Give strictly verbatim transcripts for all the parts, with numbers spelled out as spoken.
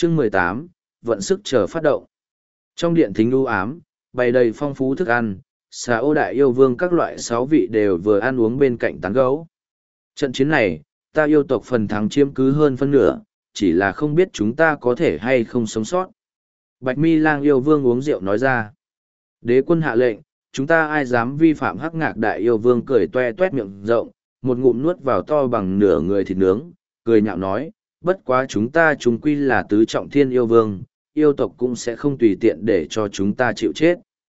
Chương mười tám, vận sức chờ phát động. Trong điện thính u ám, bày đầy phong phú thức ăn, xà ô đại yêu vương các loại sáu vị đều vừa ăn uống bên cạnh tán gấu. Trận chiến này, ta yêu tộc phần thắng chiếm cứ hơn phân nửa, chỉ là không biết chúng ta có thể hay không sống sót. Bạch mi lang yêu vương uống rượu nói ra. Đế quân hạ lệnh, chúng ta ai dám vi phạm hắc ngạc đại yêu vương cười toe toét miệng rộng, một ngụm nuốt vào to bằng nửa người thịt nướng, cười nhạo nói, bất quá chúng ta chúng quy là tứ trọng thiên yêu vương, yêu tộc cũng sẽ không tùy tiện để cho chúng ta chịu chết.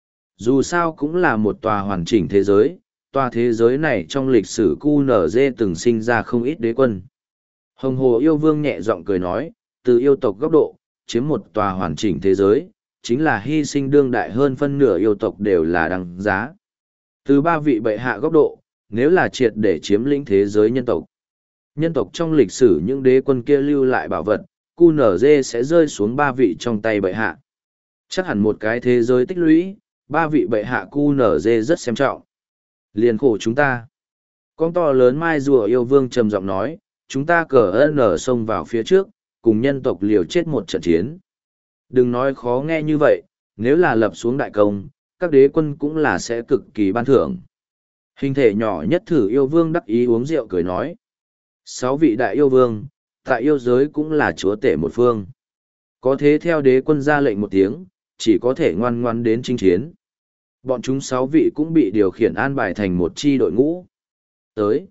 Dù sao cũng là một tòa hoàn chỉnh thế giới, tòa thế giới này trong lịch sử cu nở dê từng sinh ra không ít đế quân. Hồng Hồ yêu vương nhẹ giọng cười nói, từ yêu tộc góc độ, chiếm một tòa hoàn chỉnh thế giới, chính là hy sinh đương đại hơn phân nửa yêu tộc đều là đăng giá. Từ ba vị bệ hạ góc độ, nếu là triệt để chiếm lĩnh thế giới nhân tộc. Nhân tộc trong lịch sử những đế quân kia lưu lại bảo vật, cu nở dê sẽ rơi xuống ba vị trong tay bệ hạ. Chắc hẳn một cái thế giới tích lũy, ba vị bệ hạ cu nở dê rất xem trọng. Liền khổ chúng ta. Con to lớn mai rùa yêu vương trầm giọng nói, chúng ta cờ ơn nở xông vào phía trước, cùng nhân tộc liều chết một trận chiến. Đừng nói khó nghe như vậy, nếu là lập xuống đại công, các đế quân cũng là sẽ cực kỳ ban thưởng. Hình thể nhỏ nhất thử yêu vương đắc ý uống rượu cười nói. Sáu vị đại yêu vương, tại yêu giới cũng là chúa tể một phương. Có thế theo đế quân ra lệnh một tiếng, chỉ có thể ngoan ngoan đến chinh chiến. Bọn chúng sáu vị cũng bị điều khiển an bài thành một chi đội ngũ. Tới.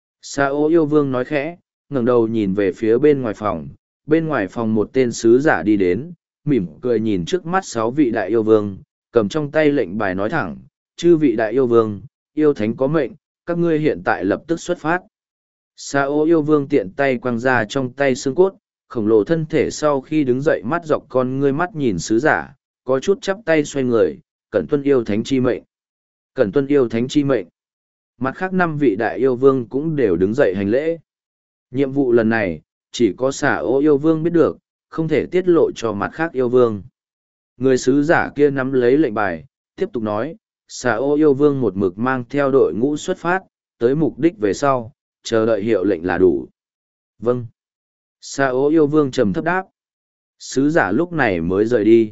Sa ô yêu vương nói khẽ, ngẩng đầu nhìn về phía bên ngoài phòng. Bên ngoài phòng một tên sứ giả đi đến, mỉm cười nhìn trước mắt sáu vị đại yêu vương, cầm trong tay lệnh bài nói thẳng, chư vị đại yêu vương, yêu thánh có mệnh, các ngươi hiện tại lập tức xuất phát. Sa ô yêu vương tiện tay quăng ra trong tay xương cốt, khổng lồ thân thể sau khi đứng dậy mắt dọc con ngươi mắt nhìn sứ giả, có chút chắp tay xoay người, cẩn tuân yêu thánh chi mệnh. Cẩn tuân yêu thánh chi mệnh. Mặt khác năm vị đại yêu vương cũng đều đứng dậy hành lễ. Nhiệm vụ lần này, chỉ có xà ô yêu vương biết được, không thể tiết lộ cho mặt khác yêu vương. Người sứ giả kia nắm lấy lệnh bài, tiếp tục nói, xà ô yêu vương một mực mang theo đội ngũ xuất phát, tới mục đích về sau, chờ đợi hiệu lệnh là đủ. Vâng. Xà ô yêu vương trầm thấp đáp. Sứ giả lúc này mới rời đi.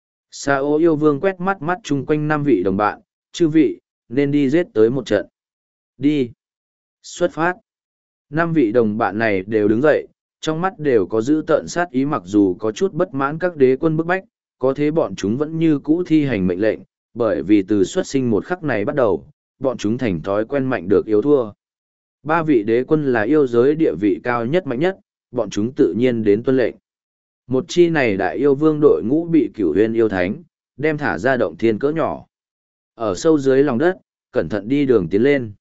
Xà ô yêu vương quét mắt mắt chung quanh năm vị đồng bạn, chư vị, nên đi giết tới một trận. Đi. Xuất phát. Năm vị đồng bạn này đều đứng dậy, trong mắt đều có giữ tợn sát ý mặc dù có chút bất mãn các đế quân bức bách, có thế bọn chúng vẫn như cũ thi hành mệnh lệnh, bởi vì từ xuất sinh một khắc này bắt đầu, bọn chúng thành thói quen mạnh được yếu thua. Ba vị đế quân là yêu giới địa vị cao nhất mạnh nhất, bọn chúng tự nhiên đến tuân lệnh. Một chi này đại yêu vương đội ngũ bị cửu huyền yêu thánh, đem thả ra động thiên cỡ nhỏ. Ở sâu dưới lòng đất, cẩn thận đi đường tiến lên.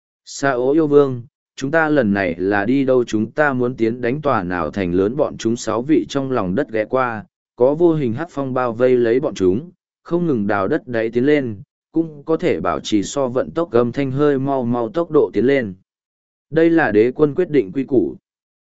Sa ố yêu vương, chúng ta lần này là đi đâu chúng ta muốn tiến đánh tòa nào thành lớn bọn chúng sáu vị trong lòng đất ghé qua, có vô hình hắc phong bao vây lấy bọn chúng, không ngừng đào đất đáy tiến lên, cũng có thể bảo trì so vận tốc gầm thanh hơi mau mau tốc độ tiến lên. Đây là đế quân quyết định quy củ.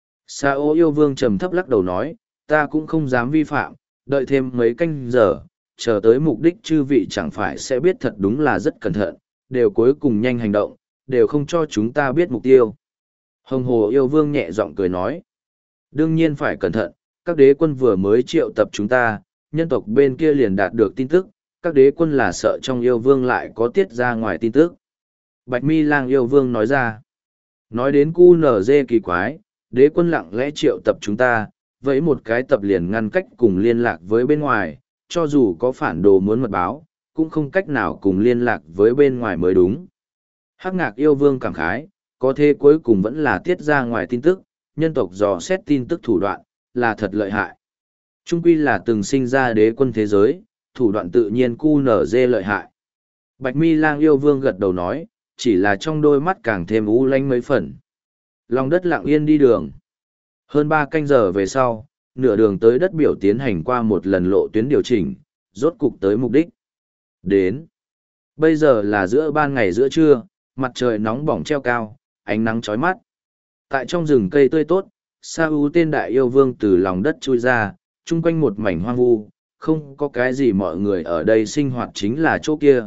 Sa ô yêu vương trầm thấp lắc đầu nói, ta cũng không dám vi phạm, đợi thêm mấy canh giờ, chờ tới mục đích chư vị chẳng phải sẽ biết thật đúng là rất cẩn thận, đều cuối cùng nhanh hành động, đều không cho chúng ta biết mục tiêu. Hồng Hồ yêu vương nhẹ giọng cười nói, đương nhiên phải cẩn thận, các đế quân vừa mới triệu tập chúng ta, nhân tộc bên kia liền đạt được tin tức, các đế quân là sợ trong yêu vương lại có tiết ra ngoài tin tức. Bạch mi lang yêu vương nói ra, nói đến cu nở dê kỳ quái, đế quân lặng lẽ triệu tập chúng ta, vậy một cái tập liền ngăn cách cùng liên lạc với bên ngoài, cho dù có phản đồ muốn mật báo, cũng không cách nào cùng liên lạc với bên ngoài mới đúng. Hắc ngạc yêu vương cảm khái, có thế cuối cùng vẫn là tiết ra ngoài tin tức, nhân tộc dò xét tin tức thủ đoạn, là thật lợi hại. Trung quy là từng sinh ra đế quân thế giới, thủ đoạn tự nhiên cu nở dê lợi hại. Bạch mi lang yêu vương gật đầu nói, chỉ là trong đôi mắt càng thêm u lanh mấy phần. Lòng đất lặng yên đi đường. Hơn ba canh giờ về sau, nửa đường tới đất biểu tiến hành qua một lần lộ tuyến điều chỉnh, rốt cục tới mục đích. Đến. Bây giờ là giữa ban ngày giữa trưa, mặt trời nóng bỏng treo cao, ánh nắng chói mắt. Tại trong rừng cây tươi tốt, Sa U tên đại yêu vương từ lòng đất chui ra, chung quanh một mảnh hoang vu, không có cái gì mọi người ở đây sinh hoạt chính là chỗ kia.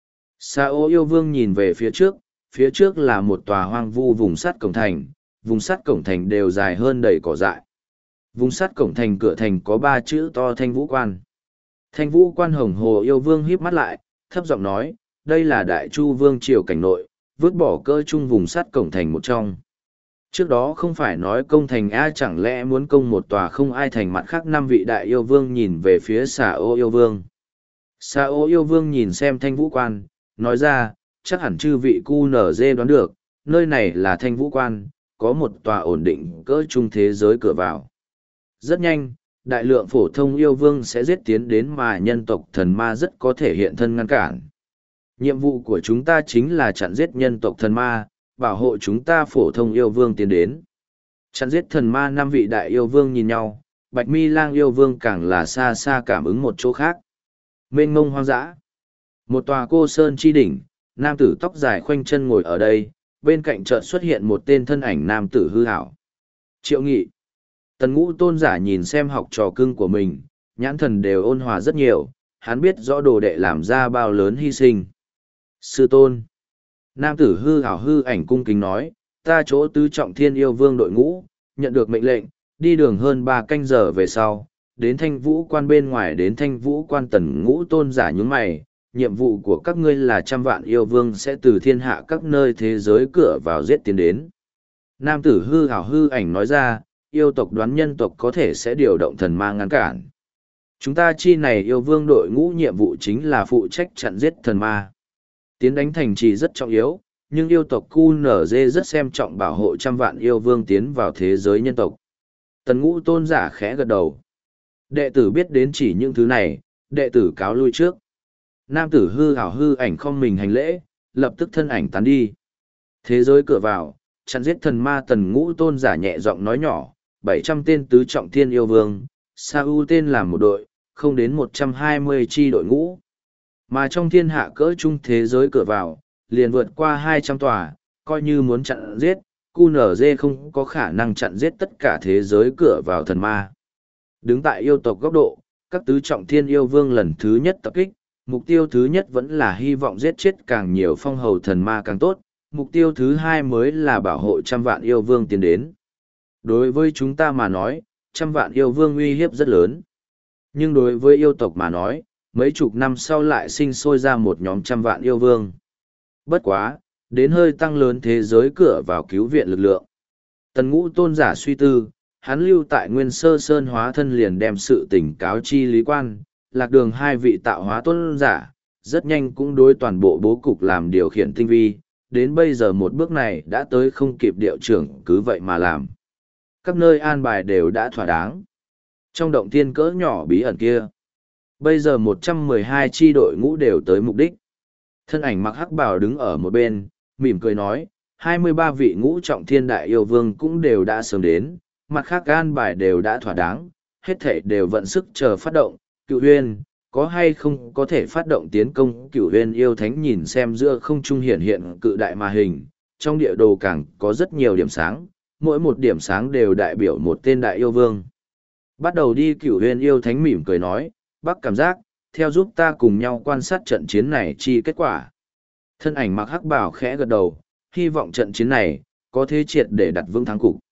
Sa U yêu vương nhìn về phía trước, phía trước là một tòa hoang vu vùng sắt cổng thành, vùng sắt cổng thành đều dài hơn đầy cỏ dại. Vùng sắt cổng thành cửa thành có ba chữ to Thanh Vũ Quan. Thanh Vũ Quan hồng hồ yêu vương híp mắt lại, thấp giọng nói, đây là Đại Chu Vương triều cảnh nội, vứt bỏ cơ trung vùng sắt cổng thành một trong. Trước đó không phải nói công thành A, chẳng lẽ muốn công một tòa không ai thành, mặt khác năm vị đại yêu vương nhìn về phía xà ô yêu vương. Xà ô yêu vương nhìn xem Thanh Vũ Quan, nói ra, chắc hẳn chư vị cu nở dê đoán được, nơi này là Thanh Vũ Quan, có một tòa ổn định cỡ trung thế giới cửa vào. Rất nhanh, đại lượng phổ thông yêu vương sẽ giết tiến đến mà nhân tộc thần ma rất có thể hiện thân ngăn cản. Nhiệm vụ của chúng ta chính là chặn giết nhân tộc thần ma, bảo hộ chúng ta phổ thông yêu vương tiến đến. Chặn giết thần ma, năm vị đại yêu vương nhìn nhau, Bạch Mi Lang yêu vương càng là xa xa cảm ứng một chỗ khác. Mênh mông hoang dã. Một tòa cô sơn chi đỉnh, nam tử tóc dài khoanh chân ngồi ở đây, bên cạnh chợt xuất hiện một tên thân ảnh nam tử hư hảo. Triệu Nghị. Tần Ngũ tôn giả nhìn xem học trò cưng của mình, nhãn thần đều ôn hòa rất nhiều, hắn biết rõ đồ đệ làm ra bao lớn hy sinh. Sư tôn. Nam tử hư hảo hư ảnh cung kính nói, ta chỗ tứ trọng thiên yêu vương đội ngũ, nhận được mệnh lệnh, đi đường hơn ba canh giờ về sau, đến Thanh Vũ Quan bên ngoài. Đến Thanh Vũ Quan. Tần Ngũ tôn giả nhướng mày, nhiệm vụ của các ngươi là trăm vạn yêu vương sẽ từ thiên hạ các nơi thế giới cửa vào giết tiến đến. Nam tử hư hảo hư ảnh nói ra, yêu tộc đoán nhân tộc có thể sẽ điều động thần ma ngăn cản. Chúng ta chi này yêu vương đội ngũ nhiệm vụ chính là phụ trách chặn giết thần ma. Tiến đánh thành trì rất trọng yếu, nhưng yêu tộc cu nở dê rất xem trọng bảo hộ trăm vạn yêu vương tiến vào thế giới nhân tộc. Tần Ngũ tôn giả khẽ gật đầu. Đệ tử biết đến chỉ những thứ này, đệ tử cáo lui trước. Nam tử hư ảo hư ảnh không mình hành lễ, lập tức thân ảnh tán đi. Thế giới cửa vào, chặn giết thần ma. Tần Ngũ tôn giả nhẹ giọng nói nhỏ, bảy trăm tên tứ trọng thiên yêu vương, Sa U tên làm một đội, không đến một trăm hai mươi chi đội ngũ. Mà trong thiên hạ cỡ trung thế giới cửa vào, liền vượt qua hai trăm tòa, coi như muốn chặn giết, cu nở dê không có khả năng chặn giết tất cả thế giới cửa vào thần ma. Đứng tại yêu tộc góc độ, các tứ trọng thiên yêu vương lần thứ nhất tập kích, mục tiêu thứ nhất vẫn là hy vọng giết chết càng nhiều phong hầu thần ma càng tốt, mục tiêu thứ hai mới là bảo hộ trăm vạn yêu vương tiến đến. Đối với chúng ta mà nói, trăm vạn yêu vương uy hiếp rất lớn. Nhưng đối với yêu tộc mà nói, mấy chục năm sau lại sinh sôi ra một nhóm trăm vạn yêu vương. Bất quá, đến hơi tăng lớn thế giới cửa vào cứu viện lực lượng. Tần Ngũ tôn giả suy tư, hắn lưu tại Nguyên Sơ Sơn hóa thân liền đem sự tỉnh cáo chi Lý Quan, Lạc Đường hai vị tạo hóa tôn giả, rất nhanh cũng đối toàn bộ bố cục làm điều khiển tinh vi, đến bây giờ một bước này đã tới không kịp điệu trưởng cứ vậy mà làm. Các nơi an bài đều đã thỏa đáng. Trong động thiên cỡ nhỏ bí ẩn kia, bây giờ một trăm mười hai chi đội ngũ đều tới mục đích. Thân ảnh mặc hắc bào đứng ở một bên, mỉm cười nói, hai mươi ba vị ngũ trọng thiên đại yêu vương cũng đều đã sớm đến, mặt khác an bài đều đã thỏa đáng, hết thể đều vận sức chờ phát động. Cựu Huyên, có hay không có thể phát động tiến công? Cựu Huyên yêu thánh nhìn xem giữa không trung hiện hiện cự đại mà hình, trong địa đồ càng có rất nhiều điểm sáng, mỗi một điểm sáng đều đại biểu một tên đại yêu vương. Bắt đầu đi. Cựu Huyên yêu thánh mỉm cười nói, bác cảm giác, theo giúp ta cùng nhau quan sát trận chiến này chi kết quả. Thân ảnh mặc hắc bào khẽ gật đầu, hy vọng trận chiến này, có thế triệt để đặt vững thắng cục.